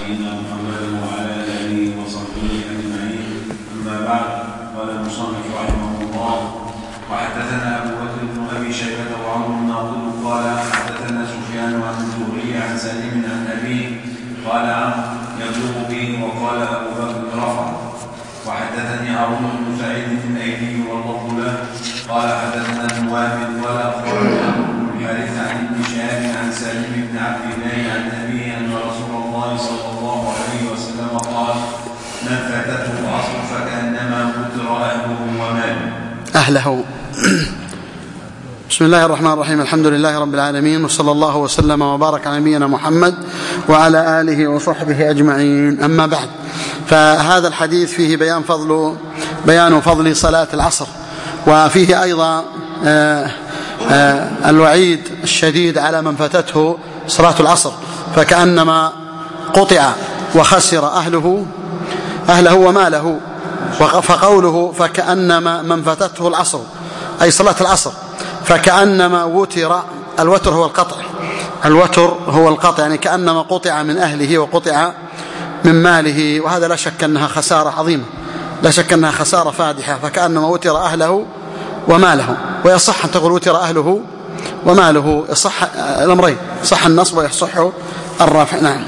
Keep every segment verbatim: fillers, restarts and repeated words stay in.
نبينا محمد وعلى آله وصحبه أجمعين. أما بعد، قال المصنف رحمه الله: وحدثنا أبو بكر بن أبي شيبة وعمر الناقد قال حدثنا سفيان عن الزهري عن سالم عن أبيه قال يبلغ به، وقال أبو بكر رفع. وحدثني هارون بن سعيد الأيلي واللفظ له قال حدثنا نواب قال أخبرني عمرو بن الحارث عن ابن شهاب عن سالم بن عبد الله عن أبيه أن رسول الله صلى الله عليه وسلم قال: من فاتته العصر فكأنما بتر أهله وماله. أهله. بسم الله الرحمن الرحيم. الحمد لله رب العالمين، وصلى الله وسلم وبارك على نبينا محمد وعلى آله وصحبه أجمعين. أما بعد، فهذا الحديث فيه بيان فضل بيان فضل صلاة العصر، وفيه أيضا آآ آآ الوعيد الشديد على من فاتته صلاة العصر، فكأنما قطع وخسر أهله أهله وماله. فقوله فكأنما من فاتته العصر أي صلاة العصر فكأنما وتر. الوتر هو القطع الوتر هو القطع يعني كأنما قطع من أهله وقطع من ماله، وهذا لا شك أنها خسارة عظيمة، لا شك أنها خسارة فادحة. فكأنما وتر أهله وماله. ويصح أن تقول وتر أهله وماله، يصح الأمرين، صح النصب ويصح الرفع. نعم.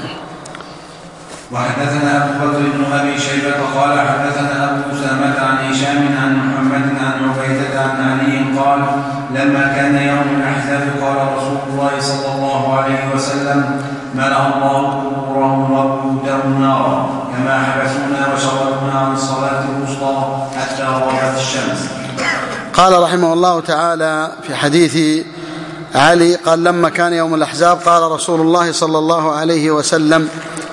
وحدثنا أبو بكر بن أبي شيبة قال حدثنا أبو أسامة عن هشام عن محمد عن عبيدة عن علي قال: لما كان يوم الأحزاب قال رسول الله صلى الله عليه وسلم: ملأ الله قبورهم وبيوتهم نارا كما حبسونا وشغلونا عن الصلاة الوسطى حتى غابت الشمس. قال رحمه الله تعالى في حديث علي قال: لما كان يوم الأحزاب قال رسول الله صلى الله عليه وسلم: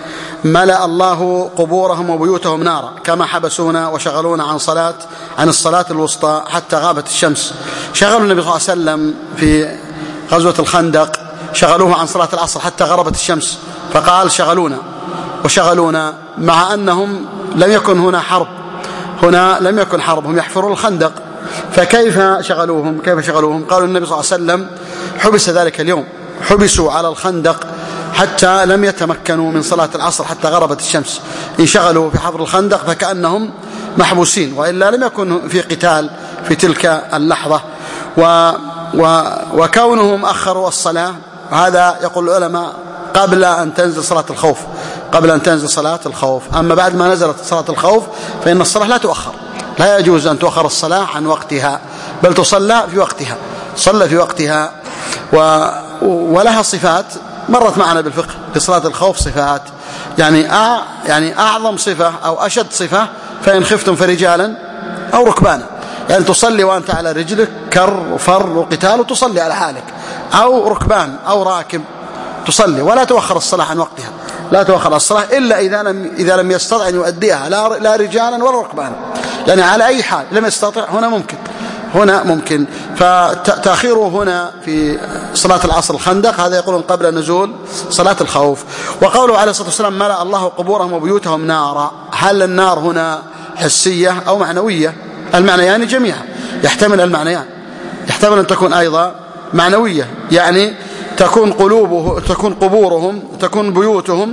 ملأ الله قبورهم وبيوتهم نارا كما حبسونا وشغلونا عن صلاة عن الصلاة الوسطى حتى غابت الشمس. شغلوا النبي صلى الله عليه وسلم في غزوة الخندق، شغلوه عن صلاة العصر حتى غربت الشمس، فقال: شغلونا وشغلونا، مع أنهم لم يكن هنا حرب، هنا لم يكن حرب، هم يحفرون الخندق، فكيف شغلوهم كيف شغلوهم قالوا النبي صلى الله عليه وسلم: حبس ذلك اليوم، حبسوا على الخندق حتى لم يتمكنوا من صلاة العصر حتى غربت الشمس. انشغلوا في حفر الخندق فكأنهم محبوسين، وإلا لم يكن في قتال في تلك اللحظة. و و وكونهم أخروا الصلاة، هذا يقول العلماء قبل أن تنزل صلاة الخوف قبل أن تنزل صلاة الخوف. أما بعد ما نزلت صلاة الخوف فإن الصلاة لا تؤخر، لا يجوز أن تؤخر الصلاة عن وقتها، بل تصلى في وقتها صلى في وقتها. و ولها صفات مرت معنا بالفقه لصلاة الخوف، صفات يعني أع... يعني أعظم صفة أو أشد صفة: فإن خفتم فرجالا أو ركبانا، يعني تصلي وأنت على رجلك كر وفر وقتال وتصلي على حالك، أو ركبان أو راكب تصلي، ولا تؤخر الصلاة عن وقتها، لا تؤخر الصلاة إلا إذا لم إذا لم يستطع أن يؤديها لا لا رجالا ولا ركبانا، يعني على أي حال لم يستطع هنا ممكن هنا ممكن فتأخيره هنا في صلاة العصر الخندق، هذا يقولون قبل نزول صلاة الخوف. وقوله عليه الصلاة والسلام: ملأ الله قبورهم وبيوتهم نارا، هل النار هنا حسية أو معنوية؟ المعنيان جميعا، يحتمل المعنيان، يحتمل أن تكون أيضا معنوية، يعني تكون قلوبه تكون قبورهم تكون بيوتهم،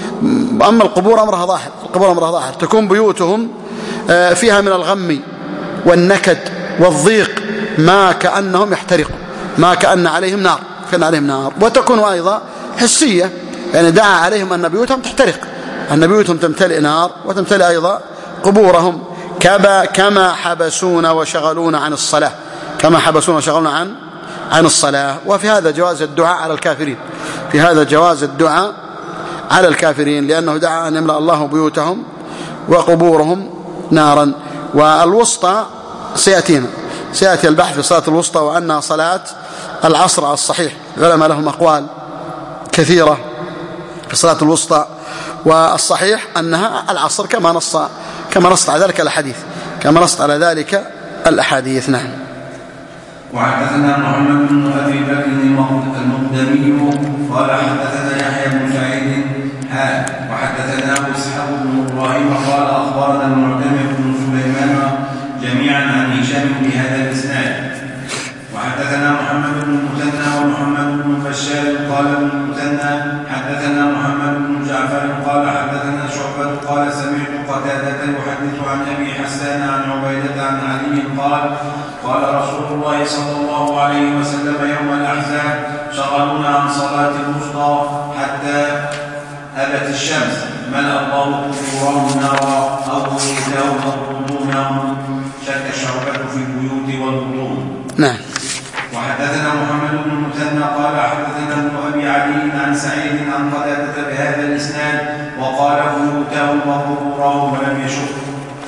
أما القبور أمرها ظاهر القبور أمرها ظاهر تكون بيوتهم فيها من الغم والنكد والضيق ما كأنهم يحترقون، ما كأن عليهم نار كأن عليهم نار. وتكون أيضا حسية، يعني دعا عليهم أن بيوتهم تحترق، أن بيوتهم تمتلئ نار وتمتلئ أيضا قبورهم. كما كما حبسونا وشغلونا عن الصلاة كما حبسونا وشغلونا عن عن الصلاة. وفي هذا جواز الدعاء على الكافرين في هذا جواز الدعاء على الكافرين لأنه دعا أن يملأ الله بيوتهم وقبورهم نارا. والوسطى سيأتينا سيأتي البحث في صلاة الوسطى، وأنها صلاة العصر على الصحيح. العلماء لهم أقوال كثيرة في صلاة الوسطى، والصحيح أنها العصر كما نص كما نص على ذلك الأحاديث كما نص على ذلك الأحاديث. نعم. وحدثنا محمد بن أبي بكر المقدمي قال حدثنا يحيى بن سعيد ها وحدثنا إسحاق بن إبراهيم قال أخبرنا المعتمر بن سليمان جميعا عن هشام بهذا الإسناد. وحدثنا محمد بن المثنى ومحمد بن بشار قال ابن المثنى حدثنا محمد بن جعفر جعفر قال حدثنا شعبة قال سمعت قتادة يحدث عن أبي حسان عن عبيدة عن علي قال قال رسول الله صلى الله عليه وسلم يوم الأحزاب شغلونا عن صلاة الوسطى حتى أبت الشمس ملأ الله قبورهم نارا أو بيوتهم أو بطونهم شك الشعبة في البيوت والبطون. نعم. وحدثنا محمد بن المثنى قال حدثنا ابن أبي علي عن سعيد عن قتادة بهذا الإسناد وقال بيوتهم وقبورهم ولم يشك.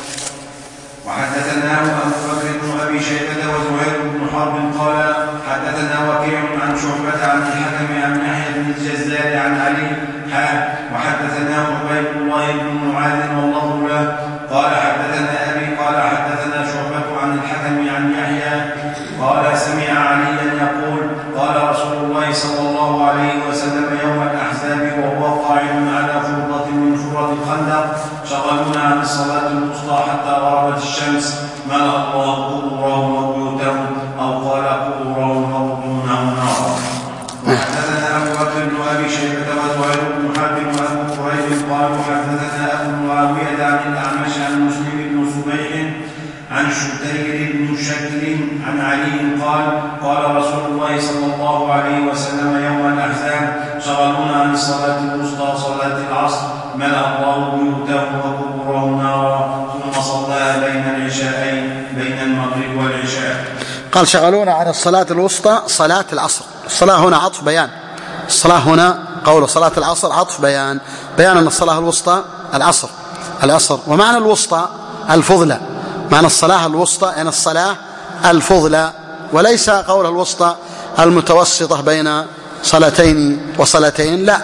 وحدثنا أبو بكر بن أبي شيبة وزهير بن حرب قال حدثنا وكيع عن شعبة عن الحكم عن يحيى بن الجزار عن علي حا وحدثنا عبيد الله بن معاذ والله له قال حدثنا أبي قال حدثنا شعبة عن الحكم عن يحيى قال سمع عليا يقول قال رسول الله صلى الله عليه وسلم يوم الأحزاب وهو قاعد على فرضة من فرض الخندق شغلونا عن الصلاة الوسطى حتى غربت الشمس ملأ الله قبورهم وبيوتهم أو قال قبورهم وبطونهم نارا. وحدثنا أبو بكر بن أبي شيبة وزهير بن حرب وأبو كريب قالوا حدثنا أبو معاوية عن الأعمش عن مسلم بن صبيح عن شتير بن شكل عن علي قال قال رسول الله صلى الله عليه وسلم يوم الأحزاب شغلونا عن الصلاة الوسطى صلاة العصر ملأ الله بيوتهم وقبورهم نارا ثم صلى بين العشاءين بين المغرب والعشاء. قال شغلونا عن الصلاة الوسطى صلاة العصر. الصلاة هنا عطف بيان. الصلاة هنا قول صلاة العصر عطف بيان بيان أن الصلاة الوسطى العصر العصر ومعنى الوسطى الفضلى. معنى الصلاة الوسطى يعني الصلاة الفضلى وليس قول الوسطى المتوسطة بين صلاتين وصلاتين لا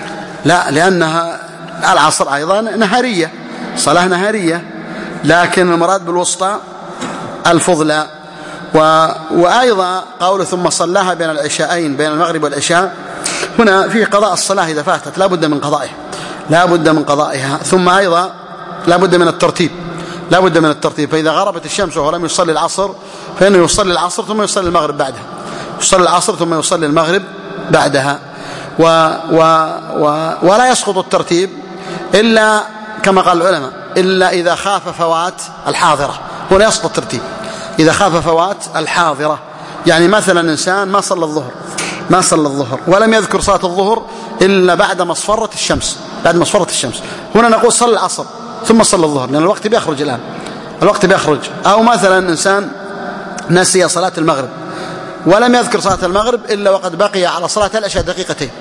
لا لأنها العصر أيضا نهارية صلاة نهارية لكن المراد بالوسطى الفضلى. و... وأيضا قول ثم صلاها بين العشاءين بين المغرب والعشاء هنا في قضاء الصلاة إذا فاتت لا بد من قضائها لا بد من قضائها ثم أيضا لا بد من الترتيب لا بد من الترتيب. فإذا غربت الشمس وهو لم يصلي العصر فإنه يصلي العصر ثم يصلي المغرب بعدها يصلي العصر ثم يصلي المغرب بعدها و و و ولا يسقط الترتيب إلا كما قال العلماء إلا إذا خاف فوات الحاضرة. هنا يسقط الترتيب إذا خاف فوات الحاضرة يعني مثلا إنسان ما صلى الظهر ما صلى الظهر ولم يذكر صلاة الظهر إلا بعد مصفرة الشمس بعد مصفرة الشمس هنا نقول صلى العصر ثم صلى الظهر لأن الوقت بيخرج الآن الوقت بيخرج. أو مثلا إنسان نسي صلاة المغرب ولم يذكر صلاة المغرب إلا وقد بقي على صلاة العشاء دقيقتين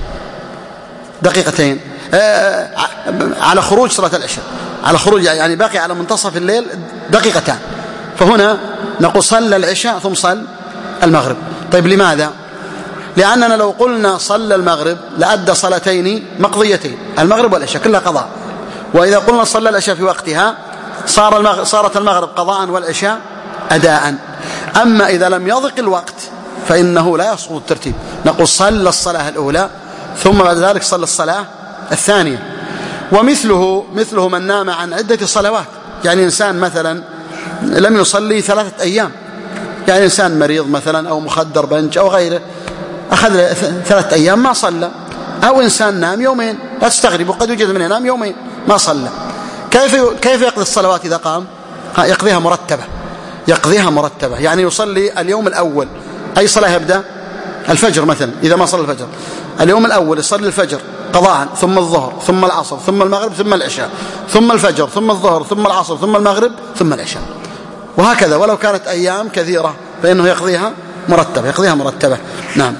دقيقتين آه على خروج صلاة العشاء على خروج يعني باقي على منتصف الليل دقيقتان فهنا نقول صلى العشاء ثم صلى المغرب. طيب لماذا؟ لأننا لو قلنا صلى المغرب لأدى صلاتين مقضيتين المغرب والعشاء كلها قضاء وإذا قلنا صلى العشاء في وقتها صار المغرب صارت المغرب قضاء والعشاء أداء. أما إذا لم يضق الوقت فإنه لا يسقط الترتيب نقول صلى الصلاة الأولى ثم بعد ذلك صلى الصلاة الثانية. ومثله مثله من نام عن عدة صلوات يعني إنسان مثلا لم يصلي ثلاثة أيام يعني إنسان مريض مثلا أو مخدر بنج أو غيره أخذ ثلاثة أيام ما صلى أو إنسان نام يومين لا تستغربوا قد يوجد من ينام يومين ما صلى كيف كيف يقضي الصلوات إذا قام؟ يقضيها مرتبة يقضيها مرتبة يعني يصلي اليوم الأول أي صلاة يبدأ الفجر مثلا إذا ما صلى الفجر اليوم الأول يصلي الفجر قضاء ثم الظهر ثم العصر ثم المغرب ثم العشاء ثم الفجر ثم الظهر ثم العصر ثم المغرب ثم العشاء وهكذا ولو كانت أيام كثيرة فإنه يقضيها مرتبة يقضيها مرتبة. نعم.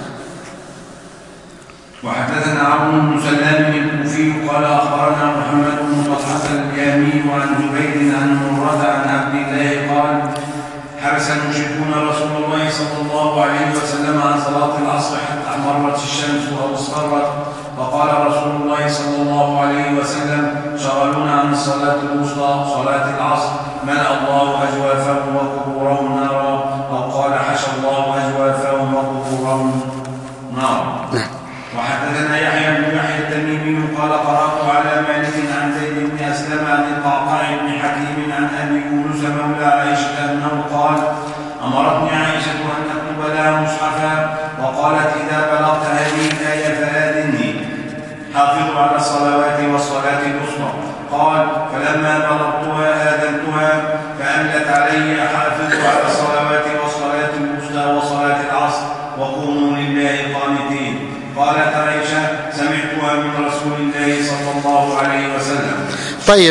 وحدثنا عمرو بن سلام الكوفي قال أخبرنا محمد بن طلحة اليامي وعن زبيد عن مرة عن عبد الله قال حبس المشركون رسول الله صلى الله عليه وسلم عن صلاة العصر حتى احمرت الشمس أو اصفرت فقال رسول الله صلى الله عليه وسلم شغلونا عن الصلاة الوسطى صلاة العصر ملأ الله أجوافهم وقبورهم نارا أو قال حشى الله أجوافهم وقبورهم نارا. وحدثنا يحيى بن يحيى التميمي قال قرأت على مالك عن زيد بن أسلم عن القعقاع بن حكيم عن أبي يونس مولى عائشة أنه قال أمرتني عائشة أن أكتب لها مصحفا وقالت إذا بلغت هذه الآية فآذني حافظوا على الصلوات والصلاة الوسطى. قال: فلما بلغتها آذنتها فأملت علي: حافظوا على الصلوات والصلاة الوسطى وصلاة العصر وقوموا لله قانتين. قالت عائشة: سمعتها من رسول الله صلى الله عليه وسلم. طيب،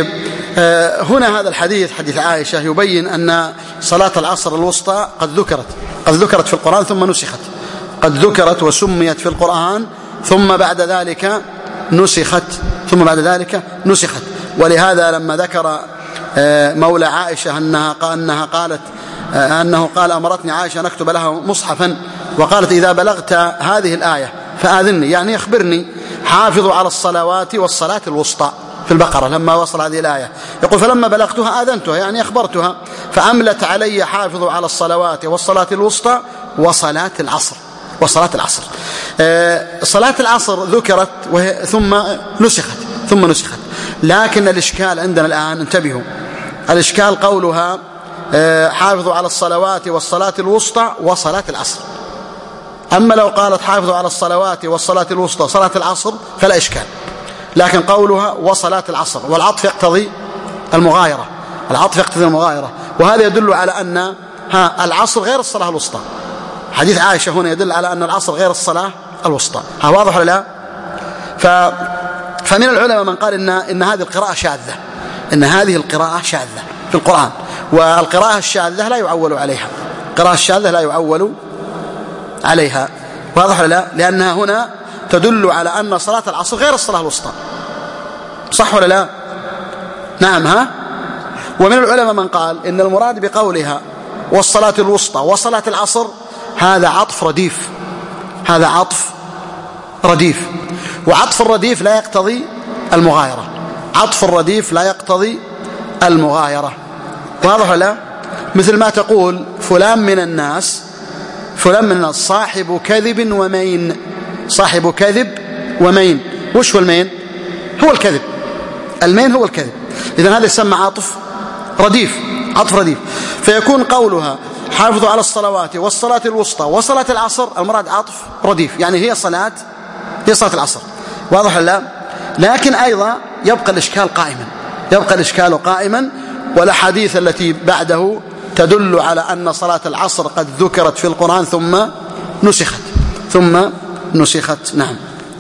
هنا هذا الحديث حديث عائشة يبين أن صلاة العصر الوسطى قد ذكرت قد ذكرت في القرآن ثم نسخت، قد ذكرت وسميت في القرآن ثم بعد ذلك نسخت ثم بعد ذلك نسخت ولهذا لما ذكر مولى عائشة أنها أنها قالت أنه قال: أمرتني عائشة أن أكتب لها مصحفا، وقالت: إذا بلغت هذه الآية فآذني، يعني أخبرني. حافظوا على الصلوات والصلاة الوسطى في البقرة لما وصل هذه الآية، يقول: فلما بلغتها آذنتها، يعني أخبرتها. فأملت علي: حافظوا على الصلوات والصلاة الوسطى وصلاة العصر وصلاة العصر. صلاة العصر ذكرت ثم نسخت ثم نسخت لكن الإشكال عندنا الآن، انتبهوا، الإشكال قولها حافظوا على الصلوات والصلاة الوسطى وصلاة العصر. أما لو قالت حافظوا على الصلوات والصلاة الوسطى صلاة العصر فلا إشكال، لكن قولها وصلاة العصر، والعطف يقتضي المغايرة العطف يقتضي المغايرة وهذا يدل على أن ها العصر غير الصلاة الوسطى. حديث عائشة هنا يدل على أن العصر غير الصلاة الوسطى. ها واضح ولا لا؟ ف... فمن العلماء من قال إن, إن هذه القراءة شاذة إن هذه القراءة شاذة في القرآن، والقراءة الشاذة لا يعول عليها القراءة الشاذة لا يعول عليها. واضح ولا لا؟ لأنها هنا تدل على أن صلاة العصر غير الصلاة الوسطى. صح ولا لا؟ نعم. ها ومن العلماء من قال إن المراد بقولها والصلاة الوسطى وصلاة العصر هذا عطف رديف هذا عطف رديف وعطف الرديف لا يقتضي المغايرة عطف الرديف لا يقتضي المغايرة. واضح ولا لا؟ مثل ما تقول فلان من الناس فلان من الناس صاحب كذب ومين صاحب كذب ومين. وش هو المين؟ هو الكذب. المين هو الكذب. إذن هذا يسمى عطف رديف عطف رديف. فيكون قولها حافظوا على الصلوات والصلاة الوسطى وصلاة العصر المراد عطف رديف، يعني هي صلاة هي صلاة العصر. واضح لا؟ لكن أيضا يبقى الإشكال قائما يبقى الإشكال قائما والأحاديث التي بعده تدل على أن صلاة العصر قد ذكرت في القرآن ثم نسخت ثم نسخت. نعم.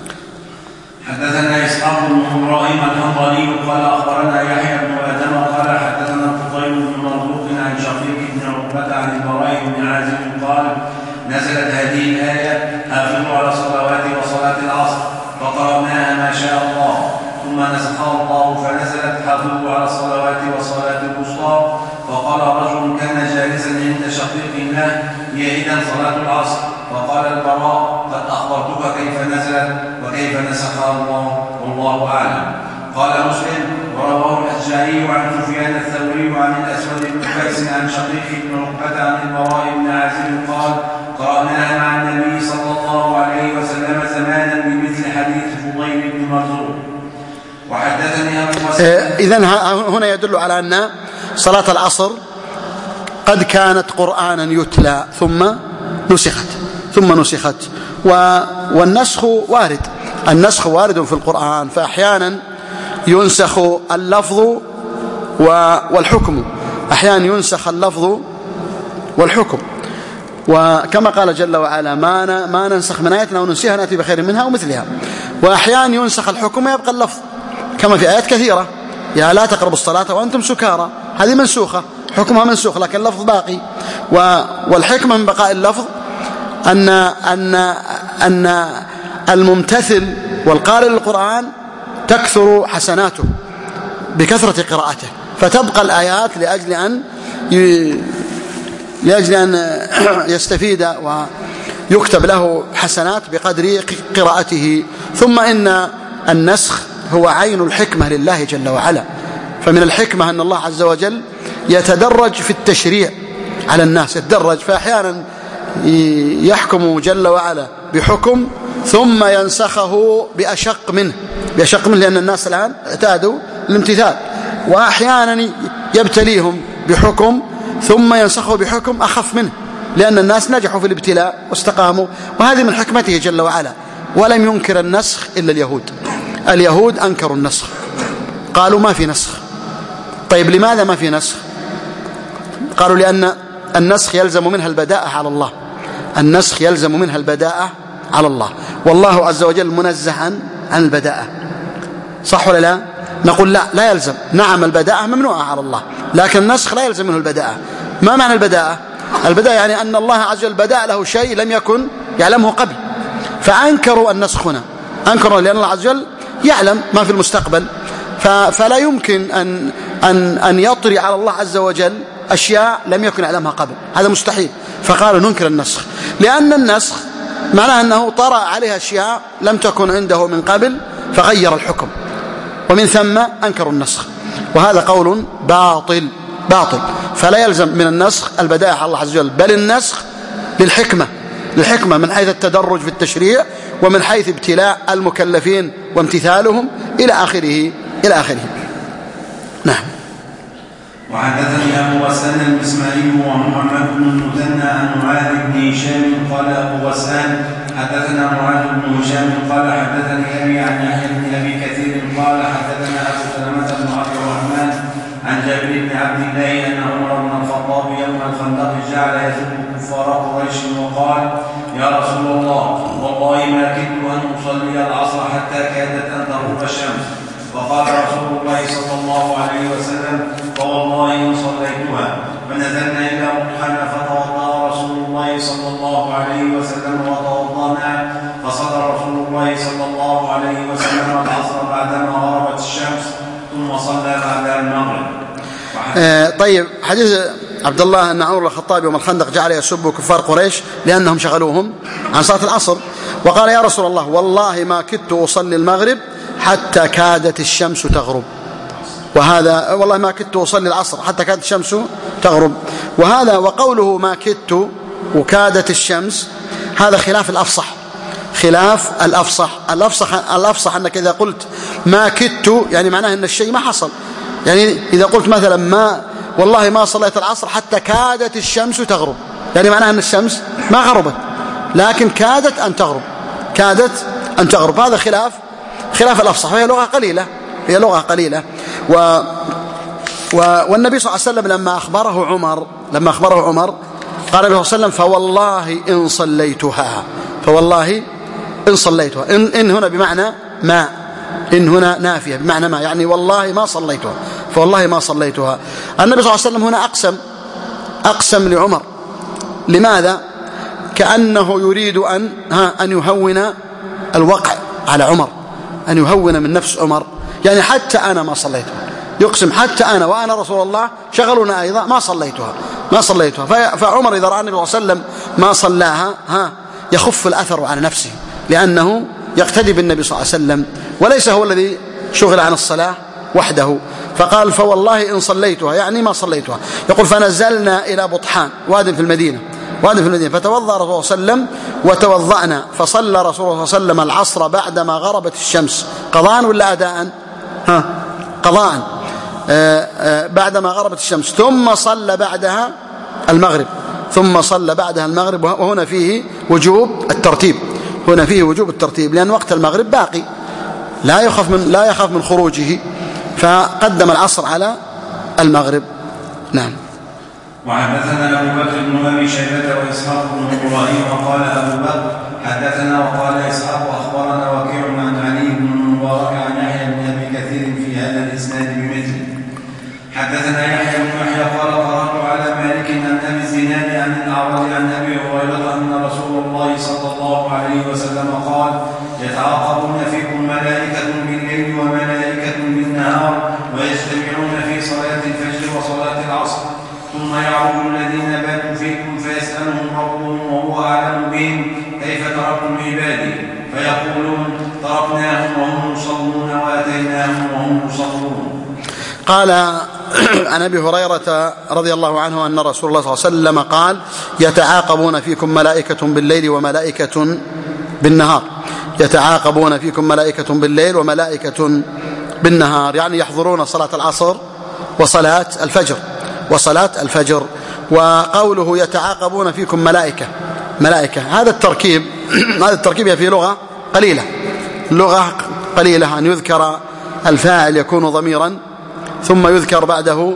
حدثنا إسحاق بن إبراهيم الحنظلي قال أخبرنا يحيى بن آدم قال حدثنا الفضيل بن مرزوق عن شقيق بن عقبة عن البراء بن عازب قال نزلت هذه الآية حافظوا على الصلوات وصلاة العصر فقرأناها ما شاء الله ثم نسخها الله فنزلت حافظوا على الصلوات والصلاة الوسطى فقال رجل كان جالسا عند شقيق له هي إذن صلاة العصر فقال البراء قد أخبرتك كيف نزلت وكيف نسخها الله والله أعلم. قال مسلم ورواه الأشجعي عن سفيان الثوري وعن الأسود بن قيس عن شقيق بن عقبة عن البراء بن عازب قال قرأناها مع النبي صلى الله عليه وسلم زمانا بمثل حديث فضيل بن مرزوق. وحدثني أبو إذن هنا يدل على أن صلاة العصر قد كانت قرآنا يتلى ثم نسخت ثم نسخت والنسخ وارد النسخ وارد في القرآن، فأحيانا ينسخ اللفظ والحكم أحيانا ينسخ اللفظ والحكم وكما قال جل وعلا ما ما ننسخ من آية أو ننسيها نأتي بخير منها ومثلها. وأحيانا ينسخ الحكم ويبقى اللفظ كما في آيات كثيرة يا لا تقربوا الصلاة وأنتم سكارى هذه منسوخة حكمها منسوخ لكن اللفظ باقي. والحكمة من بقاء اللفظ أن أن أن الممتثل والقارئ للقرآن تكثر حسناته بكثرة قراءته فتبقى الآيات لأجل أن لأجل أن يستفيد ويكتب له حسنات بقدر قراءته. ثم إن النسخ هو عين الحكمة لله جل وعلا، فمن الحكمة أن الله عز وجل يتدرج في التشريع على الناس يتدرج، فأحيانا يحكم جل وعلا بحكم ثم ينسخه بأشق منه بأشق منه لأن الناس الآن اعتادوا الامتثال، وأحيانا يبتليهم بحكم ثم ينسخه بحكم أخف منه لأن الناس نجحوا في الابتلاء واستقاموا، وهذه من حكمته جل وعلا. ولم ينكر النسخ إلا اليهود اليهود أنكروا النسخ، قالوا ما في نسخ. طيب لماذا ما في نسخ؟ قالوا لأن النسخ يلزم منها البداءة على الله، النسخ يلزم منها البداءة على الله، والله عز وجل منزه عن عن البداءة، صح ولا لا؟ نقول لا لا يلزم، نعم البداءة ممنوعة على الله، لكن النسخ لا يلزم منه البداءة. ما معنى البداءة؟ البداءة يعني أن الله عز وجل بدأ له شيء لم يكن يعلمه قبل، فأنكروا النسخ هنا، أنكروا لأن الله عز وجل يعلم ما في المستقبل، فلا يمكن أن, أن, أن يطري على الله عز وجل أشياء لم يكن يعلمها قبل، هذا مستحيل. فقالوا ننكر النسخ، لأن النسخ معناه أنه طرأ عليها أشياء لم تكن عنده من قبل فغير الحكم، ومن ثم أنكروا النسخ، وهذا قول باطل باطل. فلا يلزم من النسخ البداءة على الله عز وجل، بل النسخ للحكمة، للحكمة من حيث التدرج في التشريع، ومن حيث ابتلاء المكلفين وامتثالهم إلى آخره إلى آخره. نعم. وحدثني أبو غسان المسمعي ومحمد بن المثنى عن معاذ بن هشام قال أبو غسان حدثنا معاذ بن هشام قال حدثني أبي عن يحيى بن أبي كثير قال حدثنا أبو سلمة بن عبد الرحمن عن جابر بن عبد الله أن عمر بن الخطاب يوم الخندق جعل يسب كفار قريش وقال يا رسول الله والله ما كدت أن أصلي العصر حتى كادت أن تغرب الشمس، فقال رسول الله صلى الله عليه وسلم فوالله إن صليتها، فنزلنا إلى مطحنة فتوضأ رسول الله صلى الله عليه وسلم وتوضأنا، فصلى رسول الله صلى الله عليه وسلم العصر بعدما غربت الشمس ثم صلى بعد المغرب. آه طيب، حديث عبد الله أن عمر الخطاب يوم الخندق جعل يسب كفار قريش لأنهم شغلوهم عن صلاة العصر، وقال يا رسول الله والله ما كدت أصلي المغرب حتى كادت الشمس تغرب، وهذا والله ما كدت أصلي العصر حتى كادت الشمس تغرب، وهذا وقوله ما كدت وكادت الشمس هذا خلاف الأفصح، خلاف الأفصح الأفصح الأفصح أنك إذا قلت ما كدت يعني معناه أن الشيء ما حصل، يعني إذا قلت مثلا ما والله ما صليت العصر حتى كادت الشمس تغرب، يعني معناه أن الشمس ما غربت لكن كادت أن تغرب، كادت أن تغرب، هذا خلاف خلاف الأفصح، وهي لغة قليلة، هي لغة قليلة. و و والنبي صلى الله عليه وسلم لما أخبره عمر لما أخبره عمر قال النبي صلى الله عليه وسلم فوالله إن صليتها، فوالله إن صليتها، إن, إن هنا بمعنى ما، إن هنا نافية بمعنى ما، يعني والله ما صليتها، فوالله ما صليتها. النبي صلى الله عليه وسلم هنا أقسم أقسم لعمر، لماذا؟ كأنه يريد أن ها أن يهون الوقع على عمر، أن يهون من نفس عمر، يعني حتى أنا ما صليتها، يقسم حتى أنا وأنا رسول الله شغلنا أيضا ما صليتها ما صليتها. فعمر إذا رأى النبي صلى الله عليه وسلم ما صلاها ها يخف الأثر على نفسه، لأنه يقتدي بالنبي صلى الله عليه وسلم وليس هو الذي شغل عن الصلاة وحده. فقال فوالله إن صليتها يعني ما صليتها. يقول فنزلنا إلى بطحان واد في المدينة واد في المدينة فتوضأ رسول الله صلى الله عليه وسلم وتوضأنا، فصلى رسول الله صلى الله عليه وسلم العصر بعدما غربت الشمس، قضاء ولا أداء؟ ها قضاء، آآ آآ بعدما غربت الشمس، ثم صلى بعدها المغرب ثم صلى بعدها المغرب وهنا فيه وجوب الترتيب، هنا فيه وجوب الترتيب لأن وقت المغرب باقي لا يخاف من لا يخاف من خروجه، فقدم العصر على المغرب. نعم. وحدثنا أبو بكر بن أبي شيبة وإسحاق بن إبراهيم وقال أبو بكر حدثنا وقال إسحاق أخبرنا وكيع عن علي بن المبارك عن يحيى بن أبي كثير في هذا الإسناد بمثله. حدثنا يحيى بن يحيى قال قرأت على مالك عن أبي الزناد عن الأعرج عن أبي هريرة أن رسول الله صلى الله عليه وسلم قال يتعاقبون فيكم ملائكة بالليل وملائكة بالنهار ويجتمعون في صلاة الفجر وصلاة العصر، ثم يعرج الذين باتوا فيكم فيسألهم ربهم وهو أعلم بهم كيف تركتم عبادي، فيقولون تركناهم وهم يصلون وأتيناهم وهم يصلون. قال عن أبي هريرة رضي الله عنه أن رسول الله صلى الله عليه وسلم قال يتعاقبون فيكم ملائكة بالليل وملائكة بالنهار، يتعاقبون فيكم ملائكة بالليل وملائكة بالنهار، يعني يحضرون صلاة العصر وصلاة الفجر وصلاة الفجر. وقوله يتعاقبون فيكم ملائكة ملائكة هذا التركيب هذا التركيب في لغة قليلة، لغة قليلة أن يذكر الفاعل يكون ضميرا ثم يذكر بعده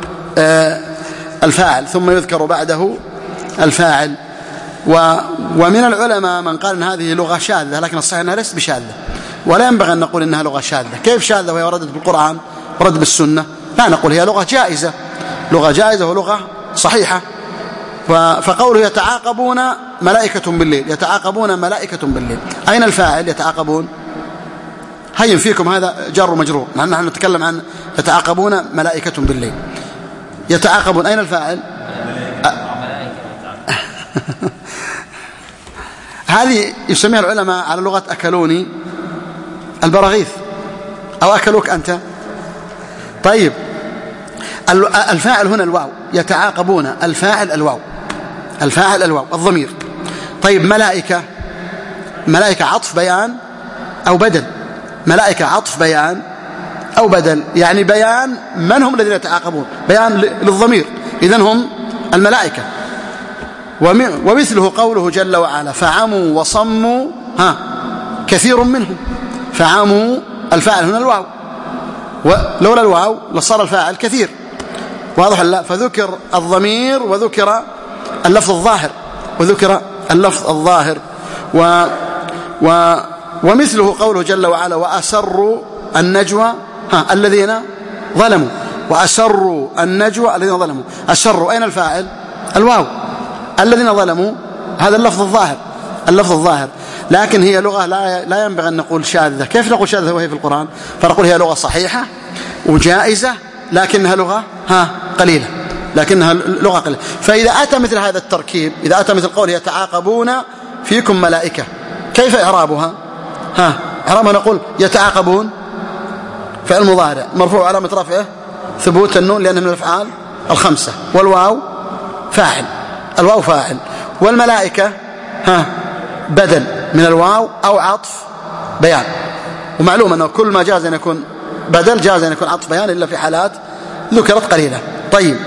الفاعل ثم يذكر بعده الفاعل. ومن العلماء من قال أن هذه لغة شاذة، لكن الصحيح أنها ليست بشاذة، ولا ينبغي أن نقول إنها لغة شاذة. كيف شاذة وهي وردت بالقرآن ورد بالسنة؟ لا، نقول هي لغة جائزة، لغة جائزة ولغة صحيحة. فقوله يتعاقبون ملائكة بالليل، يتعاقبون ملائكة بالليل، أين الفاعل يتعاقبون؟ هين فيكم هذا جار ومجرور، نحن نتكلم عن يتعاقبون ملائكة بالليل. يتعاقبون، أين الفاعل؟ هذه يسميها العلماء على لغة أكلوني البراغيث، أو أكلوك أنت. طيب الفاعل هنا الواو، يتعاقبون الفاعل الواو، الفاعل الواو الضمير. طيب ملائكة، ملائكة عطف بيان أو بدل، ملائكة عطف بيان أو بدل، يعني بيان من هم الذين يتعاقبون، بيان للضمير، إذن هم الملائكة. ومثله قوله جل وعلا فعموا وصموا ها كثير منهم، فعموا الفاعل هنا الواو، ولولا الواو لصار الفاعل كثير، واضح لا؟ فذكر الضمير وذكر اللفظ الظاهر، وذكر اللفظ الظاهر. و و ومثله قوله جل وعلا وأسروا النجوى ها الذين ظلموا، وأسروا النجوى الذين ظلموا. أسروا، أين الفاعل؟ الواو، الذين ظلموا هذا اللفظ الظاهر، اللفظ الظاهر. لكن هي لغة لا لا ينبغي أن نقول شاذة. كيف نقول شاذة وهي في القرآن؟ فنقول هي لغة صحيحة وجائزة، لكنها لغة ها قليلة، لكنها لغة قليلة. فإذا أتى مثل هذا التركيب، إذا أتى مثل قول يتعاقبون فيكم ملائكة، كيف إعرابها؟ ها إعرابها نقول يتعاقبون فعل مضارع مرفوع علامة رفعه ثبوت النون لأنه من الأفعال الخمسة، والواو فاعل، الواو فاعل، والملائكة ها بدل من الواو أو عطف بيان. ومعلوم أنه كل ما جاز أن يكون بدل جاز أن يكون عطف بيان إلا في حالات ذكرت قليلة. طيب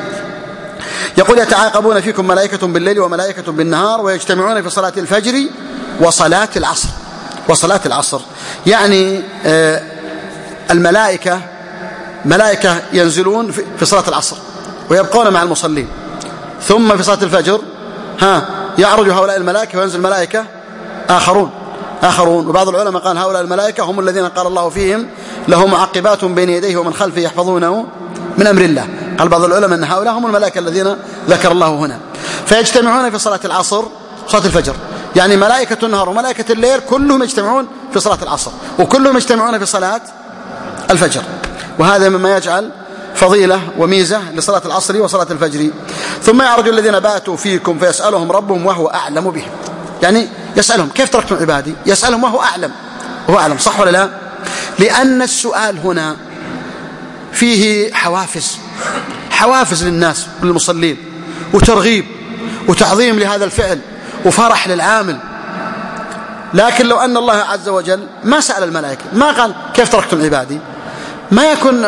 يقول يتعاقبون فيكم ملائكة بالليل وملائكة بالنهار ويجتمعون في صلاة الفجر وصلاة العصر، وصلاة العصر يعني آه الملائكة ملائكة ينزلون في صلاة العصر ويبقون مع المصلين، ثم في صلاة الفجر ها يعرج هؤلاء الملائكة وينزل ملائكة آخرون آخرون وبعض العلماء قال هؤلاء الملائكة هم الذين قال الله فيهم له معقبات بين يديه ومن خلفه يحفظونه من أمر الله. قال بعض العلماء أن هؤلاء هم الملائكة الذين ذكر الله هنا. فيجتمعون في صلاة العصر صلاة الفجر، يعني ملائكة النهار وملائكة الليل كلهم يجتمعون في صلاة العصر وكلهم يجتمعون في صلاة الفجر، وهذا مما يجعل فضيلة وميزة لصلاة العصر وصلاة الفجر. ثم يعرج الذين باتوا فيكم فيسألهم ربهم وهو أعلم بهم، يعني يسألهم كيف تركتم عبادي، يسألهم وهو أعلم، وهو أعلم، صح ولا لا؟ لأن السؤال هنا فيه حوافز، حوافز للناس للمصلين، وترغيب وتعظيم لهذا الفعل وفرح للعامل. لكن لو أن الله عز وجل ما سأل الملائكة، ما قال كيف تركتم عبادي، ما يكون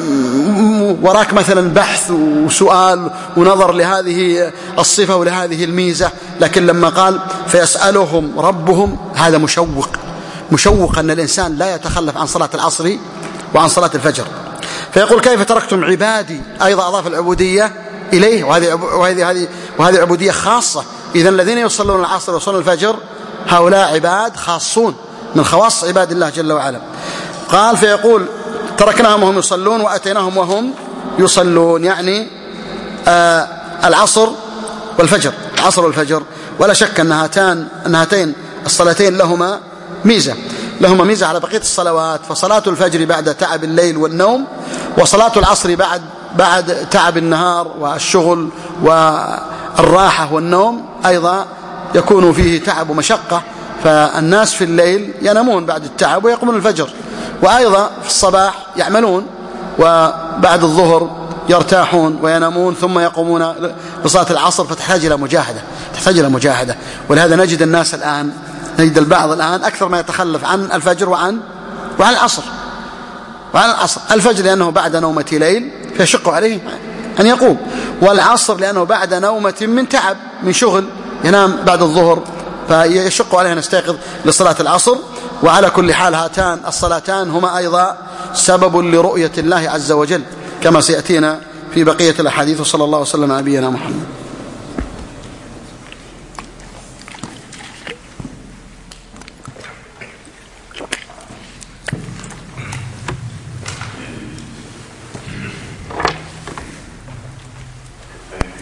وراك مثلا بحث وسؤال ونظر لهذه الصفة ولهذه الميزة. لكن لما قال فيسألهم ربهم هذا مشوق، مشوق أن الإنسان لا يتخلف عن صلاة العصر وعن صلاة الفجر. فيقول كيف تركتم عبادي، أيضا أضاف العبودية إليه، وهذه وهذه هذه وهذه عبودية خاصة. إذن الذين يصلون العصر ويصلون الفجر هؤلاء عباد خاصون من خواص عباد الله جل وعلا. قال فيقول تركناهم وهم يصلون وأتيناهم وهم يصلون، يعني آه العصر والفجر، العصر والفجر. ولا شك أن هاتان أن هاتين الصلاتين لهما ميزة، لهما ميزة على بقية الصلوات. فصلاة الفجر بعد تعب الليل والنوم، وصلاة العصر بعد بعد تعب النهار والشغل والراحة والنوم أيضا يكون فيه تعب ومشقة، فالناس في الليل ينامون بعد التعب ويقومون الفجر، وأيضا في الصباح يعملون وبعد الظهر يرتاحون وينامون ثم يقومون لصلاة العصر، فتحتاج إلى مجاهدة، تحتاج إلى مجاهدة. ولهذا نجد الناس الآن، نجد البعض الآن أكثر ما يتخلف عن الفجر وعن وعن العصر وعن العصر. الفجر لأنه بعد نومة ليل فيشق عليه أن يقوم، والعصر لأنه بعد نومة من تعب من شغل ينام بعد الظهر فيشق عليه أن يستيقظ لصلاة العصر. وعلى كل حال هاتان الصلاتان هما أيضا سبب لرؤية الله عز وجل كما سيأتينا في بقية الأحاديث. صلى الله وسلم على نبينا محمد.